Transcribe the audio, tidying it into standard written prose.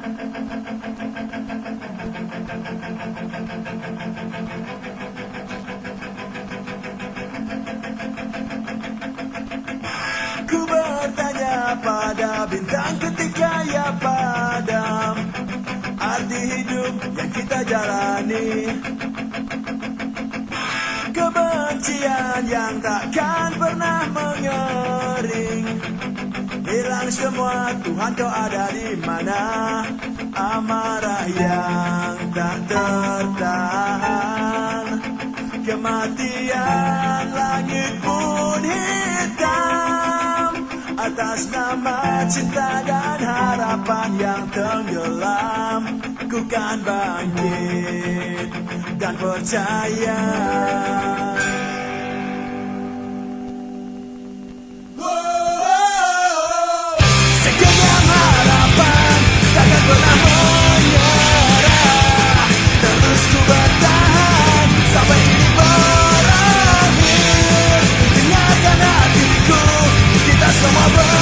Ku bertanya pada bintang ketika ia padam, arti hidup yang kita jalani, kebencian yang takkan pernah mengering. Hilang semua, Tuhan kau ada di mana? Amarah yang tak tertahan, kematian, langit pun hitam. Atas nama cinta dan harapan yang tenggelam, ku kan bangkit dan percaya. Segenggam harapan takkan pernah menyerah, terus ku bertahan sampai ini berakhir. Dengarkan hatiku, kita semua